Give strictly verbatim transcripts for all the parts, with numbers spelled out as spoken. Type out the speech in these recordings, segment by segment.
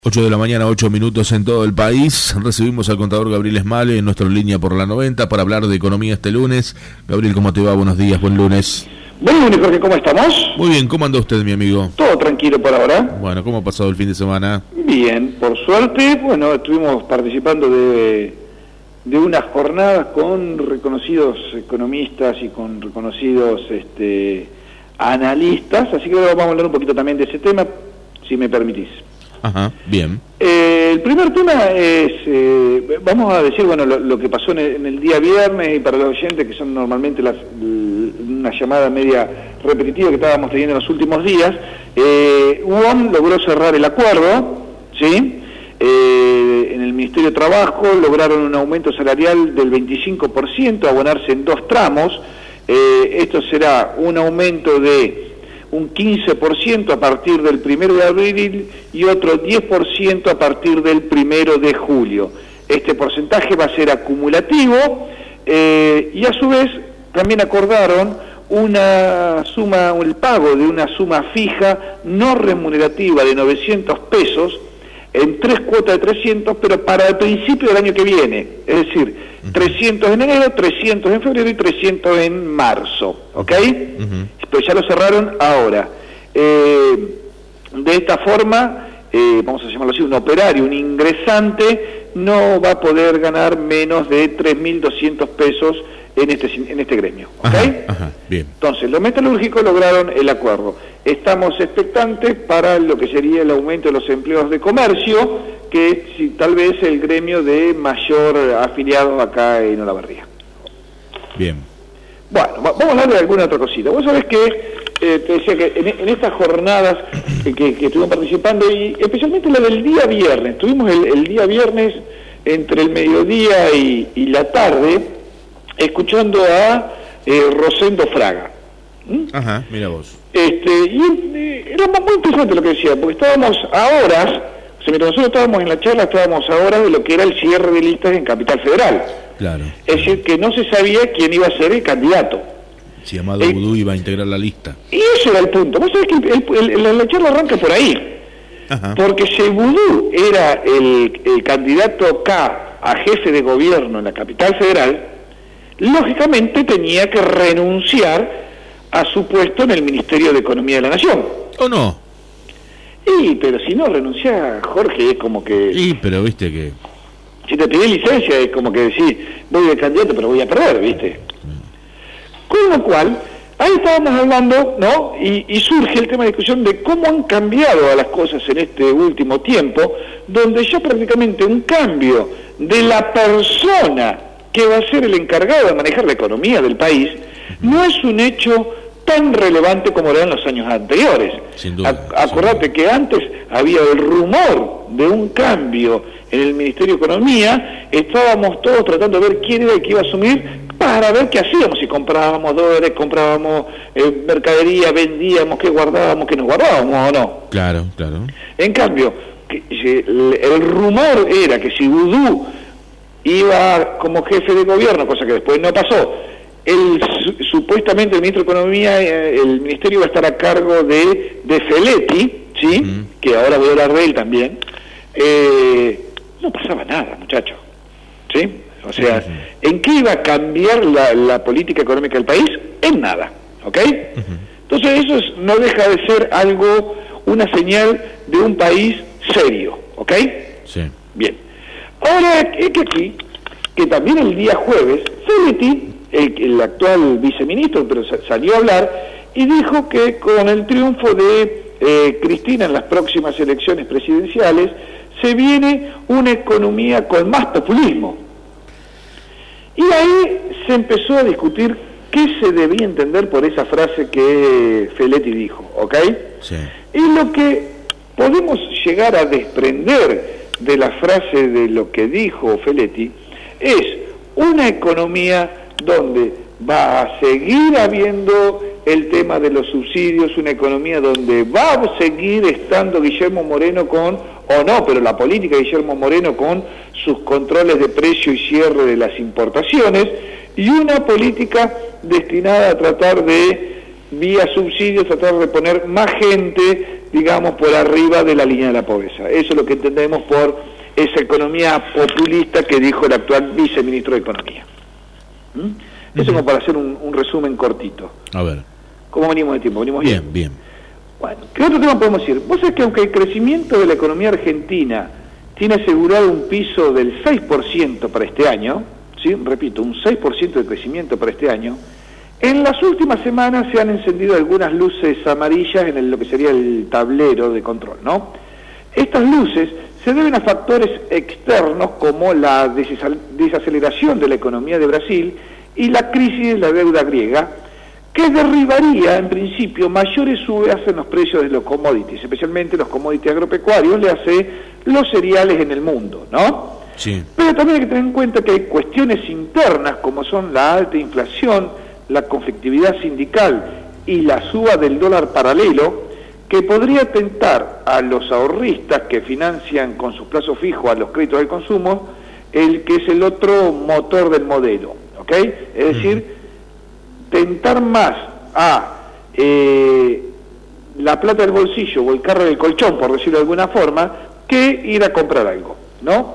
ocho de la mañana, ocho minutos en todo el país. Recibimos al contador Gabriel Esmale en nuestra línea por la noventa para hablar de economía este lunes. Gabriel, ¿cómo te va? Buenos días, buen lunes. Buen lunes, Jorge, ¿cómo estamos? Muy bien, ¿cómo anda usted, mi amigo? Todo tranquilo por ahora. Bueno, ¿cómo ha pasado el fin de semana? Bien, por suerte, bueno, estuvimos participando de, de unas jornadas con reconocidos economistas y con reconocidos este, analistas, así que ahora vamos a hablar un poquito también de ese tema, si me permitís. Ajá, bien. Eh, el primer tema es, eh, vamos a decir, bueno, lo, lo que pasó en el, en el día viernes, y para los oyentes que son normalmente las, una llamada media repetitiva que estábamos teniendo en los últimos días, eh, U O M logró cerrar el acuerdo, ¿sí? Eh, en el Ministerio de Trabajo lograron un aumento salarial del veinticinco por ciento, abonarse en dos tramos. Eh, esto será un aumento de un quince por ciento a partir del primero de abril y otro diez por ciento a partir del primero de julio. Este porcentaje va a ser acumulativo eh, y a su vez también acordaron una suma, el pago de una suma fija no remunerativa de novecientos pesos en tres cuotas de trescientos, pero para el principio del año que viene, es decir, uh-huh. trescientos en enero, trescientos en febrero y trescientos en marzo, ¿ok? Uh-huh. Pues ya lo cerraron ahora. Eh, de esta forma, eh, vamos a llamarlo así, un operario, un ingresante, no va a poder ganar menos de tres mil doscientos pesos en este en este gremio, ¿ok? Ajá, ajá, bien. Entonces, los metalúrgicos lograron el acuerdo. Estamos expectantes para lo que sería el aumento de los empleos de comercio, que es si, tal vez el gremio de mayor afiliados acá en Olavarría. Bien. Bueno, vamos a hablar de alguna otra cosita. Vos sabés que, eh, te decía que en, en estas jornadas que, que, que estuvimos participando, y especialmente la del día viernes, tuvimos el, el día viernes entre el mediodía y, y la tarde, escuchando a eh, Rosendo Fraga. ¿Mm? Ajá, mira vos. Este, y eh, era muy interesante lo que decía, porque estábamos a horas, o sea, mientras nosotros estábamos en la charla, estábamos a horas de lo que era el cierre de listas en Capital Federal. Claro. Es decir, que no se sabía quién iba a ser el candidato. Si Amado Eh, Vudú iba a integrar la lista. Y ese era el punto. Vos sabés que el, el, el, la charla arranca por ahí. Ajá. Porque si Vudú era el, el candidato K a jefe de gobierno en la Capital Federal, lógicamente tenía que renunciar a su puesto en el Ministerio de Economía de la Nación. ¿O no? Y, pero si no renuncia, Jorge, es como que... Sí, pero viste que... Si te pedí licencia, es como que decís, voy de candidato, pero voy a perder, ¿viste? Con lo cual, ahí estábamos hablando, ¿no? Y, y surge el tema de discusión de cómo han cambiado las cosas en este último tiempo, donde ya prácticamente un cambio de la persona que va a ser el encargado de manejar la economía del país, no es un hecho tan relevante como era en los años anteriores. Sin duda. A- acordate sin duda. Que antes había el rumor de un cambio en el Ministerio de Economía, estábamos todos tratando de ver quién era el que iba a asumir para ver qué hacíamos, si comprábamos dólares, comprábamos eh, mercadería, vendíamos, qué guardábamos, qué nos guardábamos o no. Claro, claro. En cambio, que, el, el rumor era que si Vudú iba como jefe de gobierno, cosa que después no pasó, el, su, supuestamente el ministro de Economía, eh, el ministerio iba a estar a cargo de, de Feletti, ¿sí? Uh-huh. Que ahora voy a hablar de él también. Eh, no pasaba nada, muchacho, ¿sí? O sea, sí, sí. ¿En qué iba a cambiar la, la política económica del país? En nada, ¿ok? Uh-huh. Entonces eso es, no deja de ser algo, una señal de un país serio, ¿ok? Sí. Bien. Ahora es que aquí, que también el día jueves, Feletti, el, el actual viceministro, pero salió a hablar y dijo que con el triunfo de eh, Cristina en las próximas elecciones presidenciales se viene una economía con más populismo. Y ahí se empezó a discutir qué se debía entender por esa frase que Feletti dijo, ¿ok? Sí. Y lo que podemos llegar a desprender de la frase de lo que dijo Feletti es una economía donde va a seguir habiendo el tema de los subsidios, una economía donde va a seguir estando Guillermo Moreno con, o no, pero la política de Guillermo Moreno con sus controles de precio y cierre de las importaciones, y una política destinada a tratar de, vía subsidios, tratar de poner más gente digamos, por arriba de la línea de la pobreza. Eso es lo que entendemos por esa economía populista que dijo el actual viceministro de Economía. ¿Mm? Eso uh-huh. como para hacer un, un resumen cortito. A ver. ¿Cómo venimos de tiempo? ¿Venimos bien? Bien, bien. Bueno, ¿qué otro tema podemos decir? Vos sabés que aunque el crecimiento de la economía argentina tiene asegurado un piso del seis por ciento para este año, ¿sí? Repito, un seis por ciento de crecimiento para este año, en las últimas semanas se han encendido algunas luces amarillas en el, lo que sería el tablero de control, ¿no? Estas luces se deben a factores externos como la desaceleración de la economía de Brasil y la crisis de la deuda griega, que derribaría en principio mayores subidas en los precios de los commodities, especialmente los commodities agropecuarios, le hace los cereales en el mundo, ¿no? Sí. Pero también hay que tener en cuenta que hay cuestiones internas como son la alta inflación, la conflictividad sindical y la suba del dólar paralelo, que podría tentar a los ahorristas que financian con sus plazos fijos a los créditos de consumo, el que es el otro motor del modelo, ¿ok? Es decir, tentar más a eh, la plata del bolsillo o el carro del colchón, por decirlo de alguna forma, que ir a comprar algo, ¿no?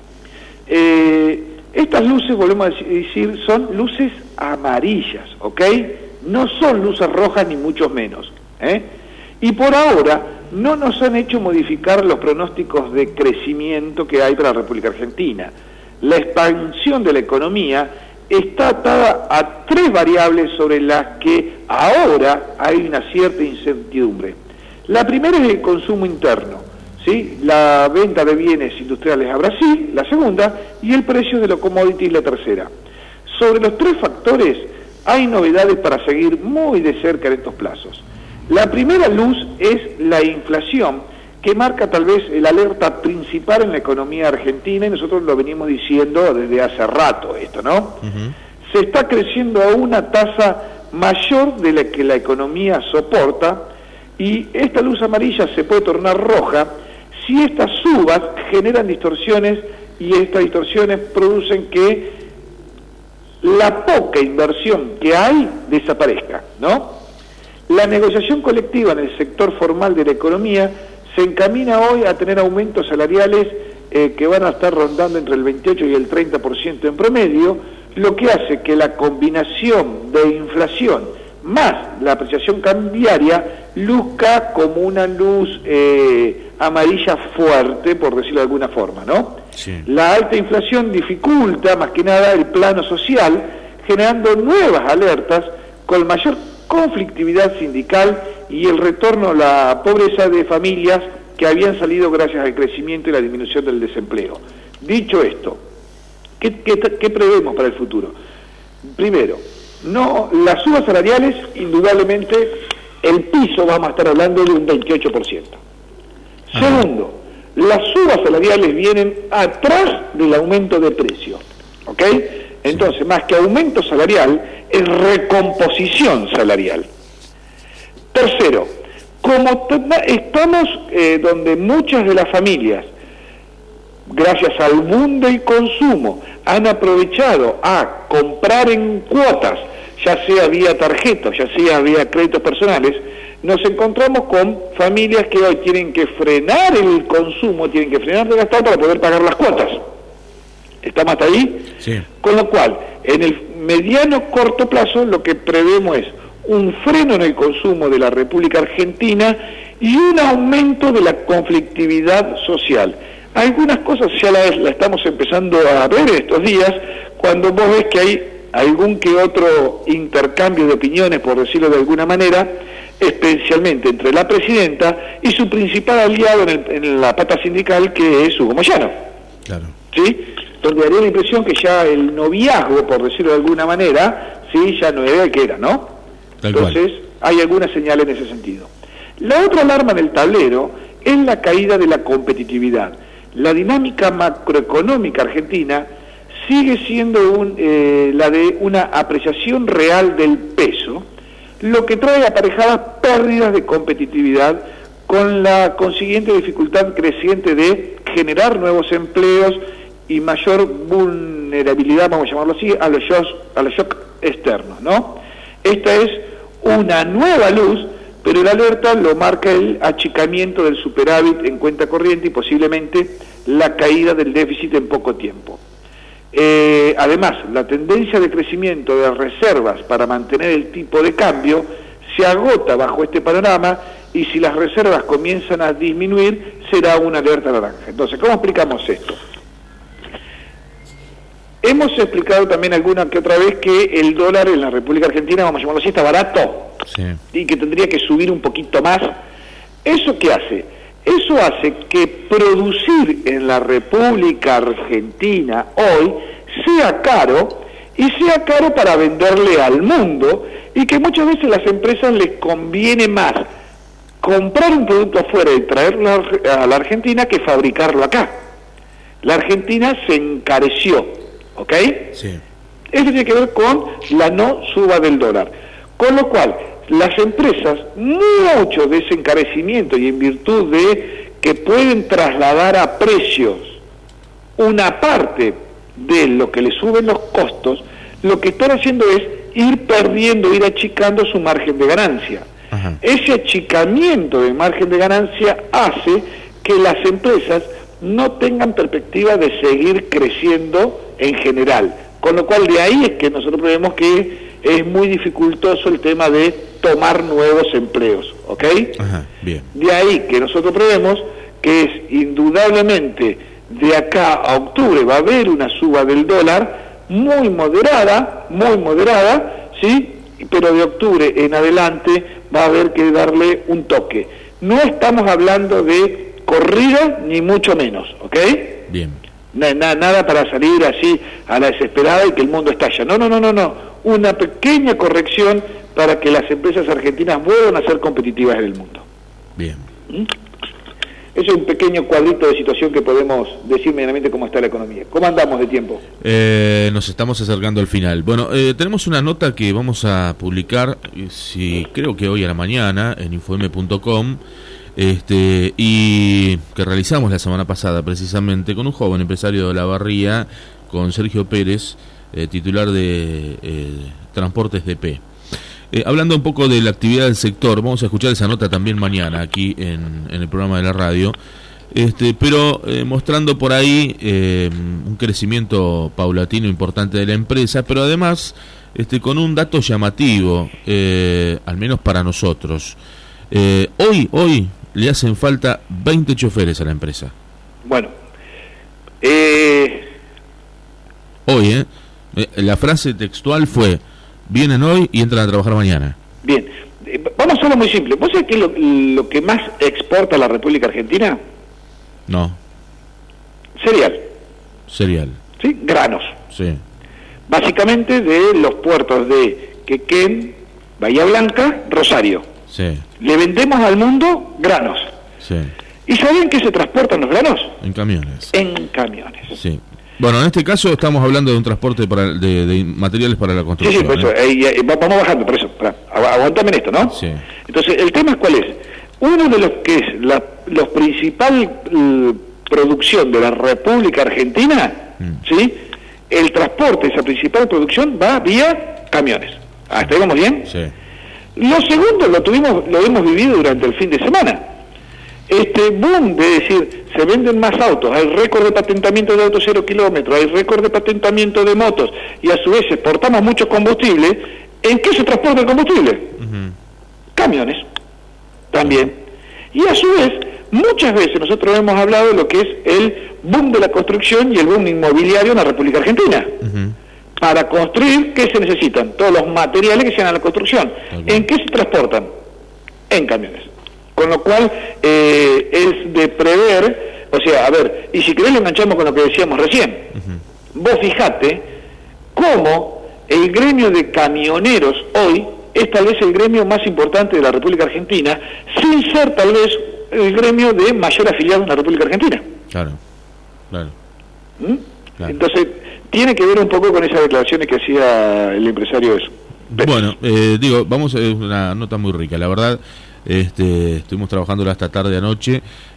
Eh, estas luces, volvemos a decir, son luces amarillas, ¿ok? No son luces rojas ni mucho menos, ¿eh? Y por ahora no nos han hecho modificar los pronósticos de crecimiento que hay para la República Argentina. La expansión de la economía está atada a tres variables sobre las que ahora hay una cierta incertidumbre. La primera es el consumo interno, ¿sí? La venta de bienes industriales a Brasil, la segunda, y el precio de los commodities, la tercera. Sobre los tres factores hay novedades para seguir muy de cerca en estos plazos. La primera luz es la inflación, que marca tal vez el alerta principal en la economía argentina, y nosotros lo venimos diciendo desde hace rato esto, ¿no? Uh-huh. Se está creciendo a una tasa mayor de la que la economía soporta, y esta luz amarilla se puede tornar roja si estas subas generan distorsiones, y estas distorsiones producen que la poca inversión que hay desaparezca, ¿no? La negociación colectiva en el sector formal de la economía se encamina hoy a tener aumentos salariales eh, que van a estar rondando entre el veintiocho y el treinta por ciento en promedio, lo que hace que la combinación de inflación más la apreciación cambiaria luzca como una luz eh, amarilla fuerte, por decirlo de alguna forma, ¿no? Sí. La alta inflación dificulta más que nada el plano social, generando nuevas alertas con mayor conflictividad sindical y el retorno a la pobreza de familias que habían salido gracias al crecimiento y la disminución del desempleo. Dicho esto, ¿qué, qué, qué prevemos para el futuro? Primero, no, las subas salariales, indudablemente, el piso vamos a estar hablando de un veintiocho por ciento. Ah. Segundo, las subas salariales vienen atrás del aumento de precio, ¿ok? Entonces, más que aumento salarial, es recomposición salarial. Tercero, como estamos eh, donde muchas de las familias, gracias al boom del consumo, han aprovechado a comprar en cuotas, ya sea vía tarjeta, ya sea vía créditos personales, nos encontramos con familias que hoy tienen que frenar el consumo, tienen que frenar de gastar para poder pagar las cuotas. ¿Estamos hasta ahí? Sí. Con lo cual, en el mediano corto plazo, lo que prevemos es un freno en el consumo de la República Argentina y un aumento de la conflictividad social. Algunas cosas ya las la estamos empezando a ver estos días, cuando vos ves que hay algún que otro intercambio de opiniones, por decirlo de alguna manera, especialmente entre la presidenta y su principal aliado en, el, en la pata sindical, que es Hugo Moyano. Claro. ¿Sí? Donde daría la impresión que ya el noviazgo, por decirlo de alguna manera, sí, ya no era el que era, ¿no? Tal Entonces, cual. Hay algunas señales en ese sentido. La otra alarma en el tablero es la caída de la competitividad. La dinámica macroeconómica argentina sigue siendo un, eh, la de una apreciación real del peso, lo que trae aparejadas pérdidas de competitividad con la consiguiente dificultad creciente de generar nuevos empleos y mayor vulnerabilidad, vamos a llamarlo así, a los shocks, a los shocks externos, ¿no? Esta es una nueva luz pero el alerta lo marca el achicamiento del superávit en cuenta corriente y posiblemente la caída del déficit en poco tiempo. Eh, además, la tendencia de crecimiento de reservas para mantener el tipo de cambio se agota bajo este panorama y si las reservas comienzan a disminuir, será una alerta naranja. Entonces, ¿cómo explicamos esto? Hemos explicado también alguna que otra vez que el dólar en la República Argentina, vamos a llamarlo así, está barato, sí, y que tendría que subir un poquito más. ¿Eso qué hace? Eso hace que producir en la República Argentina hoy sea caro, y sea caro para venderle al mundo, y que muchas veces a las empresas les conviene más comprar un producto afuera y traerlo a la Argentina que fabricarlo acá. La Argentina se encareció, ¿ok? Sí. Eso tiene que ver con la no suba del dólar. Con lo cual, las empresas, mucho de ese encarecimiento y en virtud de que pueden trasladar a precios una parte de lo que le suben los costos, lo que están haciendo es ir perdiendo, ir achicando su margen de ganancia. Ajá. Ese achicamiento de margen de ganancia hace que las empresas no tengan perspectiva de seguir creciendo en general. Con lo cual de ahí es que nosotros vemos que es muy dificultoso el tema de tomar nuevos empleos, ¿ok? Ajá, bien. De ahí que nosotros prevemos que es indudablemente de acá a octubre va a haber una suba del dólar muy moderada, muy moderada, ¿sí? Pero de octubre en adelante va a haber que darle un toque. No estamos hablando de corrida ni mucho menos, ¿ok? Bien. Na, na, nada para salir así a la desesperada y que el mundo estalla. No, no, no, no, no. Una pequeña corrección para que las empresas argentinas vuelvan a ser competitivas en el mundo. Bien. ¿Mm? Ese es un pequeño cuadrito de situación que podemos decir medianamente cómo está la economía. ¿Cómo andamos de tiempo? Eh, nos estamos acercando al final. Bueno, eh, tenemos una nota que vamos a publicar, si creo que hoy a la mañana, en infome punto com, este, y que realizamos la semana pasada precisamente con un joven empresario de La Barría, con Sergio Pérez, eh, titular de eh, Transportes D P. Eh, hablando un poco de la actividad del sector, vamos a escuchar esa nota también mañana aquí en, en el programa de la radio, este, pero eh, mostrando por ahí eh, un crecimiento paulatino importante de la empresa, pero además este, con un dato llamativo, eh, al menos para nosotros. Eh, hoy, hoy le hacen falta veinte choferes a la empresa. Bueno, eh... hoy, ¿eh? eh la frase textual fue: vienen hoy y entran a trabajar mañana. Bien, eh, vamos a hacerlo muy simple. ¿Vos sabés qué es lo, lo que más exporta la República Argentina? No. Cereal. Cereal. ¿Sí? Granos. Sí. Básicamente de los puertos de Quequén, Bahía Blanca, Rosario. Sí. Le vendemos al mundo granos. Sí. ¿Y saben qué se transportan los granos? En camiones. En camiones. Sí. Bueno, en este caso estamos hablando de un transporte para, de, de materiales para la construcción. Sí, sí, por eso, ¿eh? eh, eh, vamos bajando, por eso, para, aguantame en esto, ¿no? Sí. Entonces, el tema es cuál es. Uno de los que es la los principal uh, producción de la República Argentina, mm. ¿sí? El transporte, esa principal producción, va vía camiones. ¿Hasta ahí vamos bien? Sí. Lo segundo lo tuvimos, lo hemos vivido durante el fin de semana. Este boom de decir, se venden más autos, hay récord de patentamiento de autos cero kilómetros, hay récord de patentamiento de motos, y a su vez exportamos mucho combustible. ¿En qué se transporta el combustible? Uh-huh. Camiones, también. Y a su vez, muchas veces nosotros hemos hablado de lo que es el boom de la construcción y el boom inmobiliario en la República Argentina. Uh-huh. Para construir, ¿qué se necesitan? Todos los materiales que sean a la construcción. Okay. ¿En qué se transportan? En camiones. Con lo cual, eh, es de prever, o sea, a ver, y si querés lo enganchamos con lo que decíamos recién. Uh-huh. Vos fijate cómo el gremio de camioneros hoy es tal vez el gremio más importante de la República Argentina, sin ser tal vez el gremio de mayor afiliado en la República Argentina. Claro, claro. ¿Mm? Claro. Entonces, tiene que ver un poco con esas declaraciones que hacía el empresario eso. Bueno, eh, digo, vamos a una nota muy rica, la verdad. Este, estuvimos trabajando hasta tarde anoche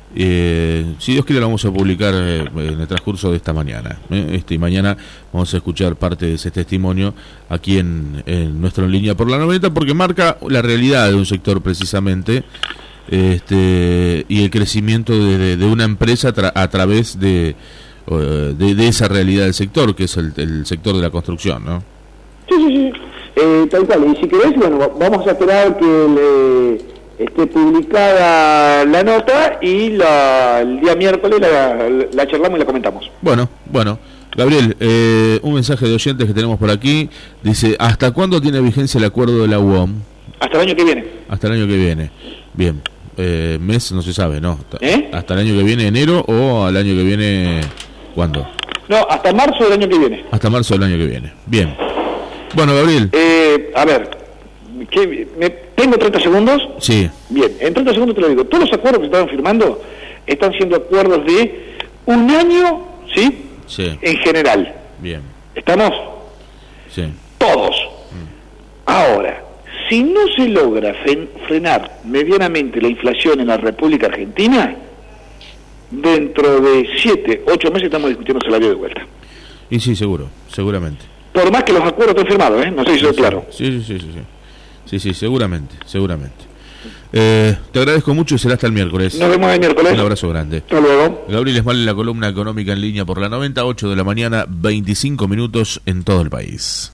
Eh, si Dios quiere, lo vamos a publicar eh, en el transcurso de esta mañana. Eh, este, y mañana vamos a escuchar parte de ese testimonio aquí en, en nuestro En Línea por la noventa, porque marca la realidad de un sector precisamente, este, y el crecimiento de, de, de una empresa tra a través de, de, de esa realidad del sector, que es el, el sector de la construcción, ¿no? Sí, sí, sí. Eh, tal cual. Y si querés, bueno, vamos a esperar que le esté publicada la nota y la, el día miércoles la, la charlamos y la comentamos. Bueno, bueno. Gabriel, eh, un mensaje de oyentes que tenemos por aquí. Dice, ¿hasta cuándo tiene vigencia el acuerdo de la U O M? Hasta el año que viene. Hasta el año que viene. Bien. Eh, mes no se sabe, ¿no? ¿Eh? ¿Hasta el año que viene, enero, o al año que viene, cuándo? No, hasta marzo del año que viene. Hasta marzo del año que viene. Bien. Bueno, Gabriel. Eh, a ver, ¿qué, me, ¿tengo treinta segundos? Sí. Bien, en treinta segundos te lo digo. Todos los acuerdos que estaban firmando están siendo acuerdos de un año, ¿sí? Sí. En general. Bien. ¿Estamos? Sí. Todos. Mm. Ahora, si no se logra fren frenar medianamente la inflación en la República Argentina, dentro de siete, ocho meses estamos discutiendo salario de vuelta. Y sí, seguro, seguramente. Por más que los acuerdos estén firmados, ¿eh? No sé si soy sí, claro. Sí, sí, sí, sí, sí. Sí, sí, seguramente, seguramente. Eh, te agradezco mucho y será hasta el miércoles. Nos vemos el miércoles. Un abrazo grande. Hasta luego. Gabriel Esmal en la columna económica En Línea por la noventa, ocho de la mañana, veinticinco minutos en todo el país.